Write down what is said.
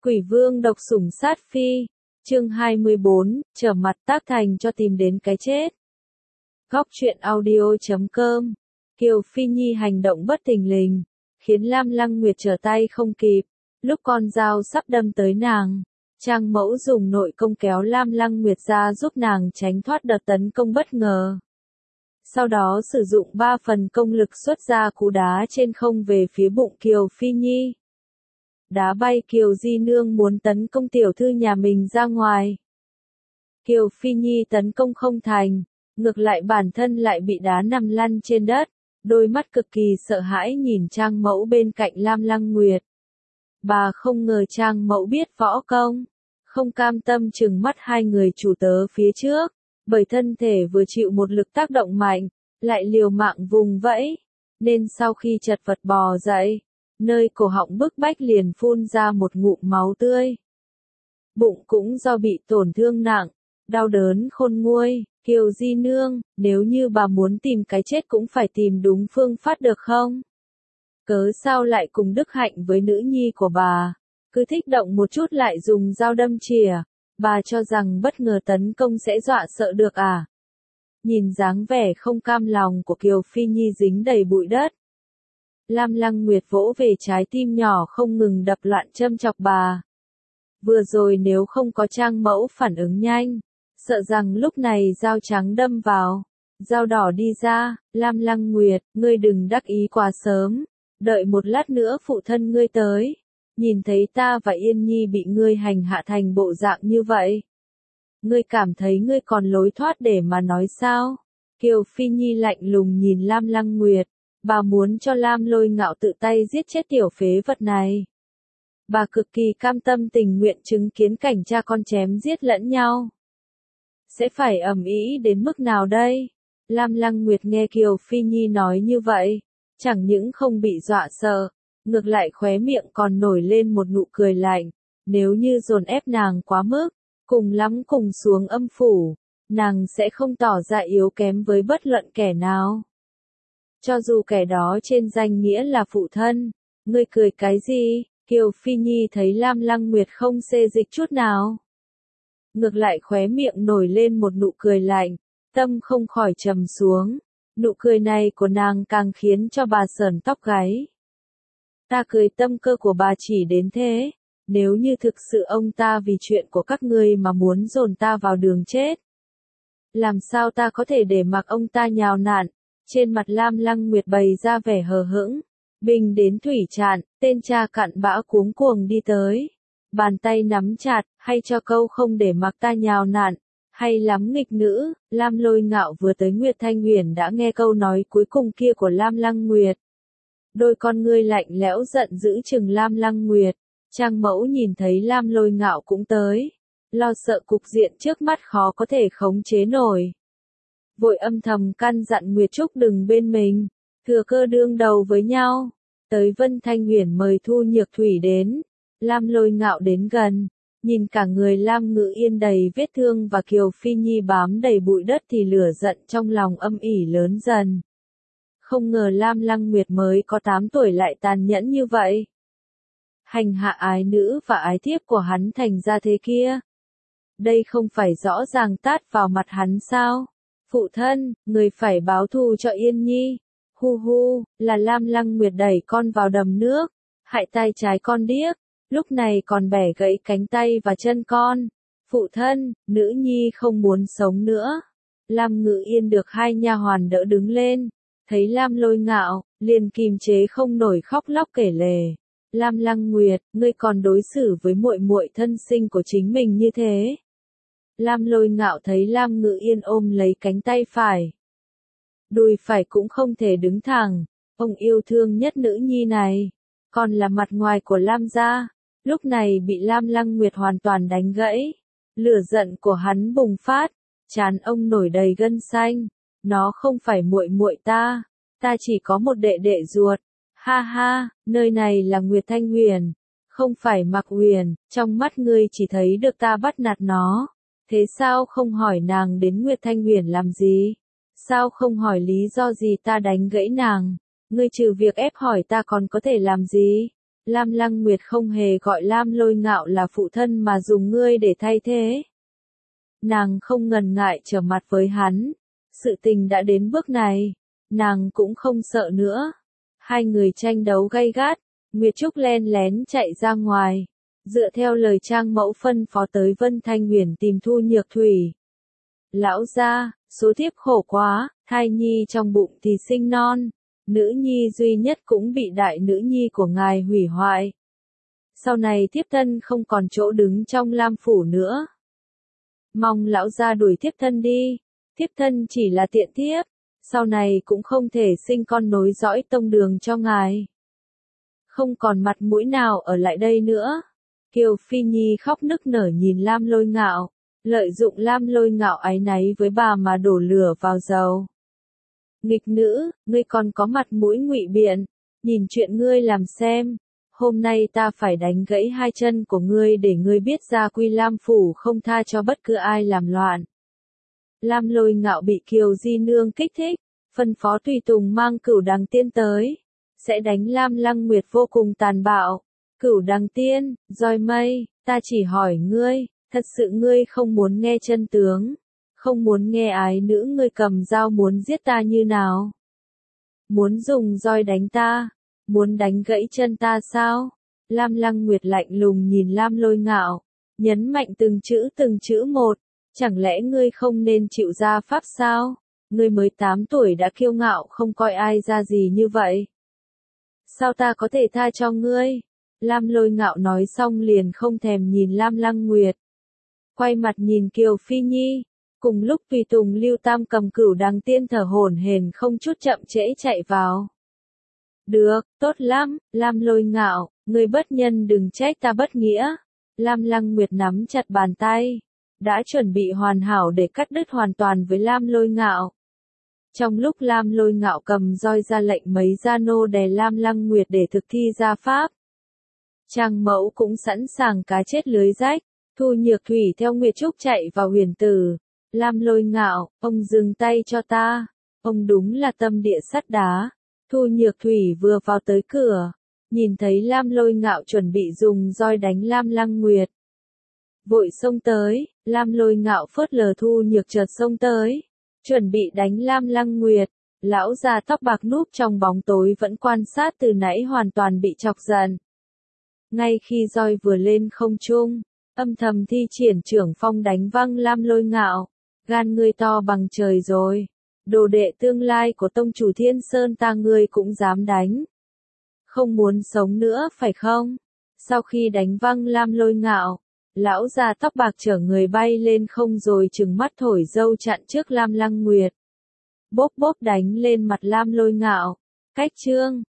Quỷ vương độc sủng sát phi, chương 24, trở mặt tác thành cho tìm đến cái chết. Góc truyện audio.com. Kiều Phi Nhi hành động bất thình lình, khiến Lam Lăng Nguyệt trở tay không kịp. Lúc con dao sắp đâm tới nàng, Trang Mẫu dùng nội công kéo Lam Lăng Nguyệt ra giúp nàng tránh thoát đợt tấn công bất ngờ. Sau đó sử dụng 3 phần công lực xuất ra cú đá trên không về phía bụng Kiều Phi Nhi. Đá bay Kiều Di Nương muốn tấn công tiểu thư nhà mình ra ngoài. Kiều Phi Nhi tấn công không thành, ngược lại bản thân lại bị đá nằm lăn trên đất, đôi mắt cực kỳ sợ hãi nhìn Trang Mẫu bên cạnh Lam Lăng Nguyệt. Bà không ngờ Trang Mẫu biết võ công, không cam tâm trừng mắt hai người chủ tớ phía trước, bởi thân thể vừa chịu một lực tác động mạnh, lại liều mạng vùng vẫy, nên sau khi chật vật bò dậy, nơi cổ họng bức bách liền phun ra một ngụm máu tươi. Bụng cũng do bị tổn thương nặng, đau đớn khôn nguôi. Kiều Di Nương, nếu như bà muốn tìm cái chết cũng phải tìm đúng phương pháp được không? Cớ sao lại cùng đức hạnh với nữ nhi của bà, cứ thích động một chút lại dùng dao đâm chìa, bà cho rằng bất ngờ tấn công sẽ dọa sợ được à? Nhìn dáng vẻ không cam lòng của Kiều Phi Nhi dính đầy bụi đất. Lam Lăng Nguyệt vỗ về trái tim nhỏ không ngừng đập loạn châm chọc bà. Vừa rồi nếu không có Trang Mẫu phản ứng nhanh, sợ rằng lúc này dao trắng đâm vào, dao đỏ đi ra. Lam Lăng Nguyệt, ngươi đừng đắc ý quá sớm, đợi một lát nữa phụ thân ngươi tới, nhìn thấy ta và Yên Nhi bị ngươi hành hạ thành bộ dạng như vậy. Ngươi cảm thấy ngươi còn lối thoát để mà nói sao? Kiều Phi Nhi lạnh lùng nhìn Lam Lăng Nguyệt, bà muốn cho Lam Lôi Ngạo tự tay giết chết tiểu phế vật này. Bà cực kỳ cam tâm tình nguyện chứng kiến cảnh cha con chém giết lẫn nhau. Sẽ phải ầm ĩ đến mức nào đây? Lam Lăng Nguyệt nghe Kiều Phi Nhi nói như vậy, chẳng những không bị dọa sợ, ngược lại khóe miệng còn nổi lên một nụ cười lạnh. Nếu như dồn ép nàng quá mức, cùng lắm cùng xuống âm phủ, nàng sẽ không tỏ ra yếu kém với bất luận kẻ nào. Cho dù kẻ đó trên danh nghĩa là phụ thân. Ngươi cười cái gì? Kiều Phi Nhi thấy Lam Lăng Nguyệt không xê dịch chút nào, ngược lại khóe miệng nổi lên một nụ cười lạnh, tâm không khỏi trầm xuống. Nụ cười này của nàng càng khiến cho bà sởn tóc gáy. Ta cười tâm cơ của bà chỉ đến thế, nếu như thực sự ông ta vì chuyện của các ngươi mà muốn dồn ta vào đường chết, làm sao ta có thể để mặc ông ta nhào nặn? Trên mặt Lam Lăng Nguyệt bày ra vẻ hờ hững. Bình đến thủy trạn, tên cha cặn bã cuống cuồng đi tới. Bàn tay nắm chặt, hay cho câu không để mặc ta nhào nặn, hay lắm nghịch nữ. Lam Lôi Ngạo vừa tới Nguyệt Thanh Huyền đã nghe câu nói cuối cùng kia của Lam Lăng Nguyệt. Đôi con ngươi lạnh lẽo giận dữ chừng Lam Lăng Nguyệt. Trang Mẫu nhìn thấy Lam Lôi Ngạo cũng tới, lo sợ cục diện trước mắt khó có thể khống chế nổi. Vội âm thầm căn dặn Nguyệt Trúc đừng bên mình, thừa cơ đương đầu với nhau. Tới Vân Thanh Huyền mời Thu Nhược Thủy đến. Lam Lôi Ngạo đến gần, nhìn cả người Lam Ngự Yên đầy vết thương và Kiều Phi Nhi bám đầy bụi đất thì lửa giận trong lòng âm ỉ lớn dần. Không ngờ Lam Lăng Nguyệt mới có 8 tuổi lại tàn nhẫn như vậy. Hành hạ ái nữ và ái thiếp của hắn thành ra thế kia. Đây không phải rõ ràng tát vào mặt hắn sao? Phụ thân, người phải báo thù cho Yên Nhi. Hu hu, là Lam Lăng Nguyệt đẩy con vào đầm nước, hại tay trái con điếc, lúc này còn bẻ gãy cánh tay và chân con. Phụ thân, nữ nhi không muốn sống nữa. Lam Ngự Yên được hai nha hoàn đỡ đứng lên, thấy Lam Lôi Ngạo, liền kìm chế không nổi khóc lóc kể lể. Lam Lăng Nguyệt, ngươi còn đối xử với muội muội thân sinh của chính mình như thế? Lam Lôi Ngạo thấy Lam Ngự Yên ôm lấy cánh tay phải, đùi phải cũng không thể đứng thẳng. Ông yêu thương nhất nữ nhi này, còn là mặt ngoài của Lam gia, lúc này bị Lam Lăng Nguyệt hoàn toàn đánh gãy. Lửa giận của hắn bùng phát, trán ông nổi đầy gân xanh. Nó không phải muội muội ta, ta chỉ có một đệ đệ ruột. Ha ha, nơi này là Nguyệt Thanh Huyền, không phải Mạc Huyền, trong mắt ngươi chỉ thấy được ta bắt nạt nó. Thế sao không hỏi nàng đến Nguyệt Thanh Huyền làm gì? Sao không hỏi lý do gì ta đánh gãy nàng? Ngươi trừ việc ép hỏi ta còn có thể làm gì? Lam Lăng Nguyệt không hề gọi Lam Lôi Ngạo là phụ thân mà dùng ngươi để thay thế. Nàng không ngần ngại trở mặt với hắn. Sự tình đã đến bước này, nàng cũng không sợ nữa. Hai người tranh đấu gay gắt, Nguyệt Trúc len lén chạy ra ngoài. Dựa theo lời Trang mẫu phân phó tới Vân Thanh Huyền tìm Thu Nhược Thủy. Lão gia, số thiếp khổ quá, thai nhi trong bụng thì sinh non. Nữ nhi duy nhất cũng bị đại nữ nhi của ngài hủy hoại. Sau này thiếp thân không còn chỗ đứng trong Lam phủ nữa. Mong lão gia đuổi thiếp thân đi. Thiếp thân chỉ là tiện thiếp, sau này cũng không thể sinh con nối dõi tông đường cho ngài. Không còn mặt mũi nào ở lại đây nữa. Kiều Phi Nhi khóc nức nở nhìn Lam Lôi Ngạo, lợi dụng Lam Lôi Ngạo áy náy với bà mà đổ lửa vào dầu. Nghịch nữ, ngươi còn có mặt mũi ngụy biện, nhìn chuyện ngươi làm xem. Hôm nay ta phải đánh gãy hai chân của ngươi để ngươi biết gia quy Lam phủ không tha cho bất cứ ai làm loạn. Lam Lôi Ngạo bị Kiều Di Nương kích thích, phân phó tùy tùng mang Cửu Đằng Tiên tới, sẽ đánh Lam Lăng Nguyệt vô cùng tàn bạo. Cửu Đằng Tiên, roi mây, ta chỉ hỏi ngươi, thật sự ngươi không muốn nghe chân tướng, không muốn nghe ái nữ ngươi cầm dao muốn giết ta như nào? Muốn dùng roi đánh ta, muốn đánh gãy chân ta sao? Lam Lăng Nguyệt lạnh lùng nhìn Lam Lôi Ngạo, nhấn mạnh từng chữ một. Chẳng lẽ ngươi không nên chịu gia pháp sao? Ngươi mới 8 tuổi đã kiêu ngạo không coi ai ra gì như vậy. Sao ta có thể tha cho ngươi? Lam Lôi Ngạo nói xong liền không thèm nhìn Lam Lăng Nguyệt. Quay mặt nhìn Kiều Phi Nhi. Cùng lúc tùy tùng Lưu Tam cầm Cửu Đằng Tiên thở hổn hển không chút chậm trễ chạy vào. Được, tốt lắm, Lam Lôi Ngạo, ngươi bất nhân đừng trách ta bất nghĩa. Lam Lăng Nguyệt nắm chặt bàn tay. Đã chuẩn bị hoàn hảo để cắt đứt hoàn toàn với Lam Lôi Ngạo. Trong lúc Lam Lôi Ngạo cầm roi ra lệnh mấy gia nô đè Lam Lăng Nguyệt để thực thi gia pháp. Trang mẫu cũng sẵn sàng cá chết lưới rách, Thu Nhược Thủy theo Nguyệt Trúc chạy vào huyền tử. Lam Lôi Ngạo, ông dừng tay cho ta, ông đúng là tâm địa sắt đá. Thu Nhược Thủy vừa vào tới cửa, nhìn thấy Lam Lôi Ngạo chuẩn bị dùng roi đánh Lam Lăng Nguyệt. Vội xông tới, Lam Lôi Ngạo phớt lờ Thu Nhược chợt xông tới, chuẩn bị đánh Lam Lăng Nguyệt. Lão già tóc bạc núp trong bóng tối vẫn quan sát từ nãy hoàn toàn bị chọc giận. Ngay khi roi vừa lên không trung, âm thầm thi triển trưởng phong đánh văng Lam Lôi Ngạo. Gan ngươi to bằng trời rồi. Đồ đệ tương lai của tông chủ Thiên Sơn ta ngươi cũng dám đánh. Không muốn sống nữa phải không? Sau khi đánh văng Lam Lôi Ngạo, lão già tóc bạc chở người bay lên không rồi trừng mắt thổi dâu chặn trước Lam Lăng Nguyệt. Bốp bốp đánh lên mặt Lam Lôi Ngạo. Cách chương